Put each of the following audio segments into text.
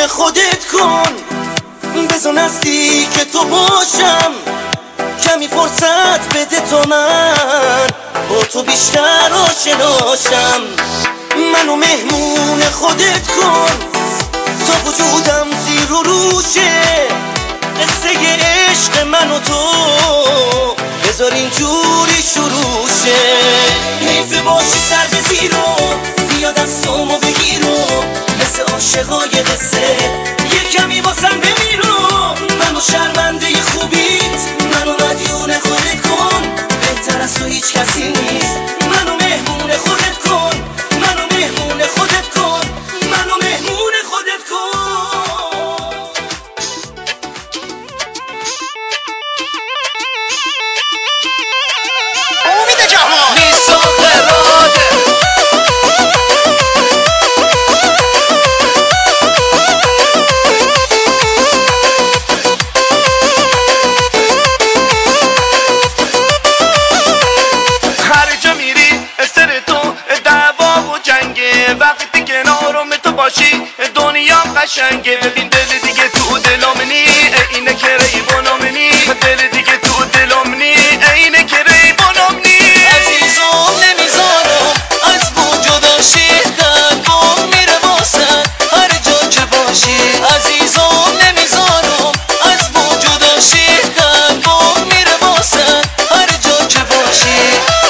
مهمون خودت کن، بذار نزدیک تو باشم، کمی فرصت بده تا من با تو بیشتر آشناشم. منو مهمون خودت کن تا وجودم زیر و روشه، قصه عشق من و تو بذار اینجوری شروع شه. حیف باشی سر به زیرو بیا دستامو بگیرو، مثل عاشقای قصه یه کمی واسم بمیرو. منو شرمنده خوبیت، منو مدیون خودت کن، بهتر از تو هیچ کسی نیست. منو مهمون خودت کن، منو مهمون خودت کن، منو مهمون خودت کن. امید جهان میثاق اراده هر جا میری سر تو دعوا و جنگه، وقتی کنارم تو باشی دنیام قشنگه. ببین دل دیگه تو دلم نی، اینه که ریبونم نی، دل دیگه تو دلم نی، اینه که ریبونم نی. عزیزم نمیذارم از وجود قلبم میره واسه هر جا که باشی. عزیزم نمیذارم از وجود قلبم میره واسه هر جا که باشی.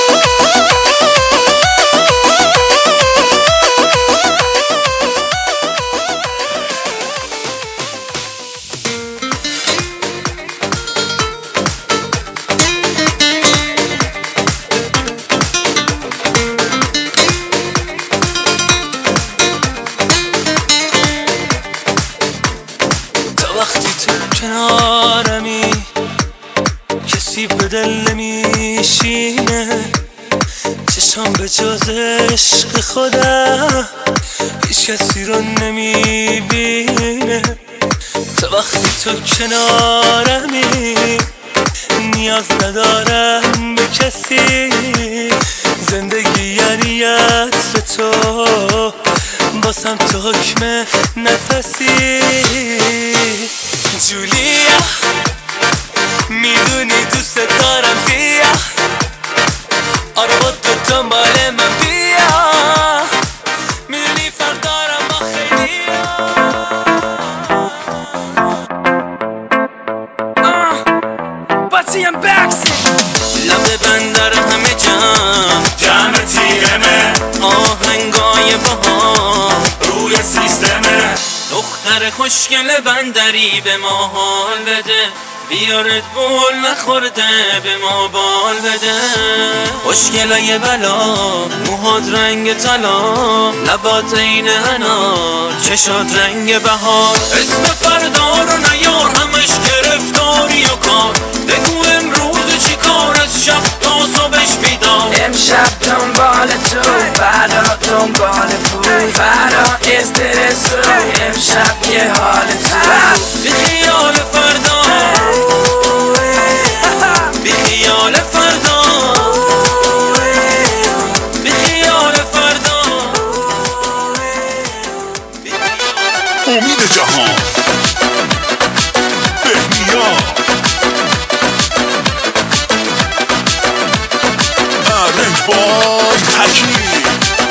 تا وقتی تو کنارمی کسی به دل نمیشینه، چشم به جز عشق خودم هیچ کسی رو نمیبینه. تا وقتی تو کنارمی نیاز ندارم به کسی، زندگی یعنی عطر تو باسم تو حکم نفسی. جولیا میدونی دوست دارم، بیا آره با تو دنبال من بیا، میدونی فرق دارم با خیلی باتیم بکسی لبه بندر همه جمع تیرمه آهنگای بهار روی سیستمه. دختر خوشگل بندری به ما حال بده، بیارت بول نخورده به ما بال بده. خوشگلای بلا موهات رنگ طلا، لبات عین انار چشات رنگ بهار. اسم فردا رو نیار همش گرفتاری و کار، بگو امروز چی کار از شب تا صبحش بیدار. امشب دنبال تو، فردا دنبال پول، فردا استرس رو، امشب یه حال تو. بی خیال فردا، بی خیال فردا، بی خیال فردا، بی خیال. امید جهان بهنیا رنج بای حکیم.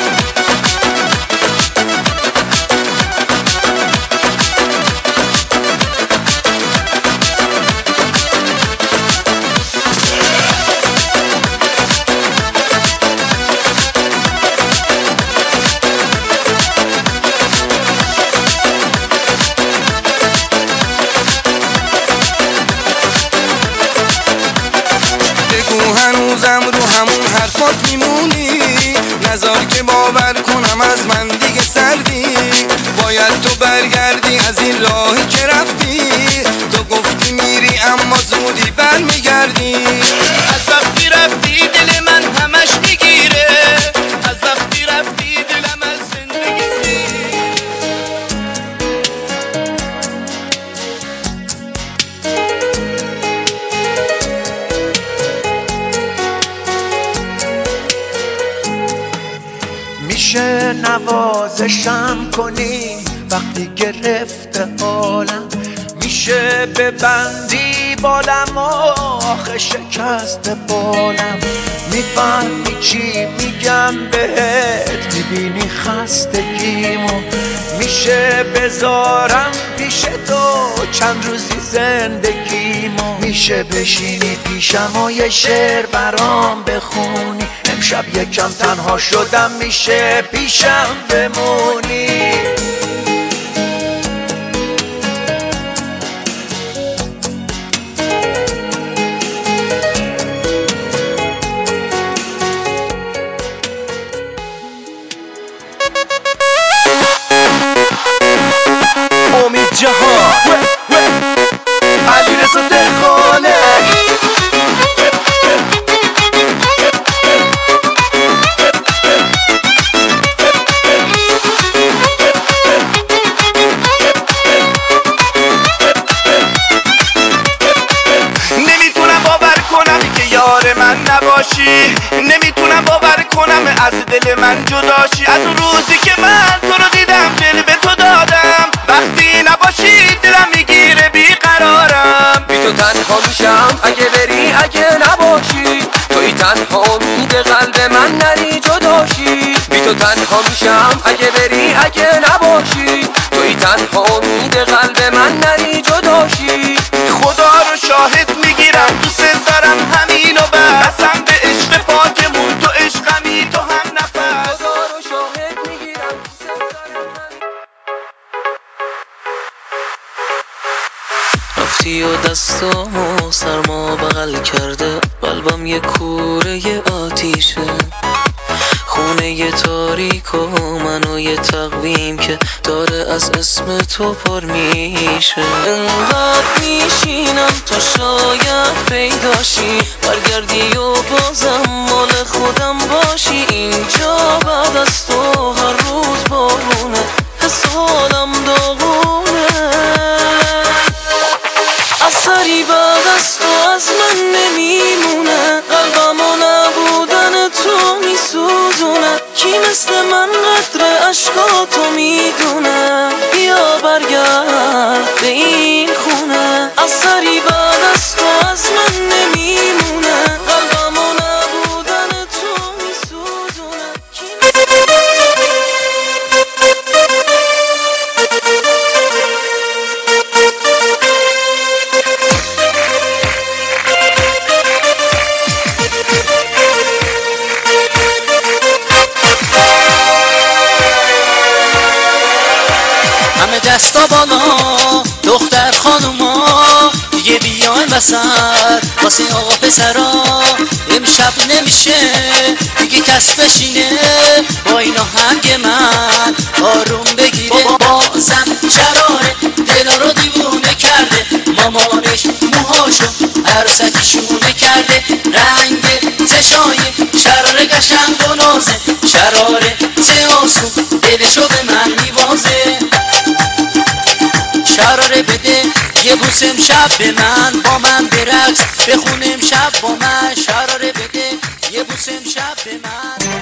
بگو هنوزم رو همون حرفات میمونی، نزار که باور کنم از من دیگه سردی. باید تو برگردی از این راهی که رفتی، تو گفتی میری اما زودی برمیگردی. از وقتی رفتی دل من همش میگیره، از وقتی رفتی دلم از زندگی میگیره. میشه نوازشم کنی وقتی گرفته حالم میشه ببندی بالم آخه شکسته بالم میفهمی چی میگم بهت میبینی خستگیمو میشه بذارم پیش تو چند روزی زندگیمو میشه بشینی پیشم و یه شعر برام بخونی امشب یکم تنها شدم میشه پیشم بمونی امید جهان علیرضا دلخانه نمیتونم باور کنم که یار من نباشی نمیتونم باور کنم از دل من جداشی از اون روزی که من تو رو دیدم دل به تو دادم وقتی نباشی دلم میگیره بیقرارم بی تو تنها میشم اگه بری اگه نباشی توی تنها امید قلب من نری جداشی بی تو تنها میشم اگه بری اگه نباشی توی تنها امید قلب من نری جداشی خدا رو شاهد میگیرم دوست دارم همینو بس قسم به عشق پاکمون تو عشقمی تو هم نفس خدا رو شاهد میگیرم رفتی و دستامو سرما بغل کرده قلبم یه کوره آتیشه خونه یه تاریک و منو یه تقویم که داره از اسم تو پر میشه انقدر میشینم تا شاید پیداشی برگردی و بازم مال خودم باشی اینجا بعد از تو هر روز بارونه حس حالم داغونه اثری بعد از تو از من نمیمونه قلبم و نبودن تو میسوزونه کی مثل من قدر عشقاتو میدونه بیا برگرد به این خونه اثری بعد از تو از من نمیمونه قلبم و نبودن تو میسوزونه همه دستا بالا دختر خانوما دیگه بیاین وسط واسه آقا پسرا امشب نمیشه دیگه کس بشینه با این آهنگ من آروم بگیره بازم شراره دلا رو دیوونه کرده مامانش موهاشو عروسکی شونه کرده رنگ چشای شراره قشنگ و نازه شراره چه آسون دلشو به من میوازه شراره بده یه بوس امشب به من با من برقص بخون امشب با من شراره بده یه بوس امشب به من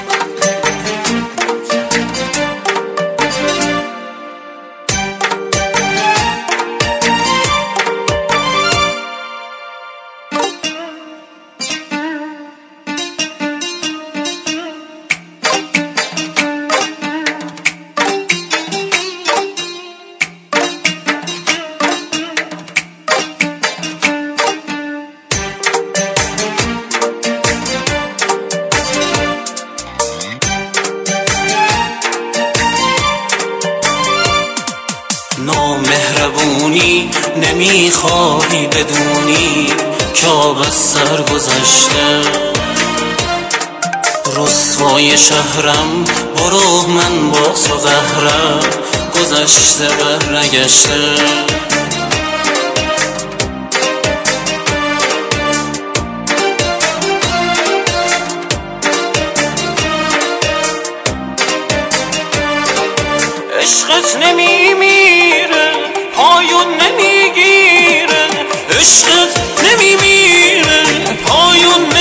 نامهربونی نمیخوای بدونی که آب از سر گذشته رسوای شهرم برو من با تو قهرم گذشته برنگشته عشقت نمیمیره پایون نمیگیره عشقت نمیمیره پایون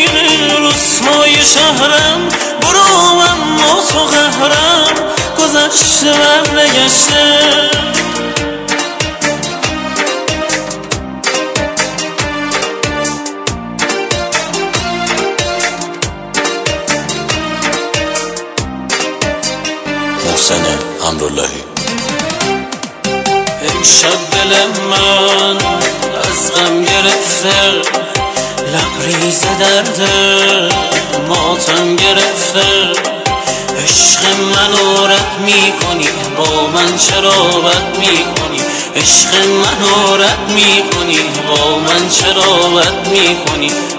نمیگیره رسوای شهرم برو من با تو قهرم گذشته گذشته برنگشته محسن امراللهی. امشب دل من از غم گرفته لبریز درده ماتم گرفته عشق منو رد میکنی با من چرا بد میکنی عشق منو رد میکنی با من چرا بد میکنی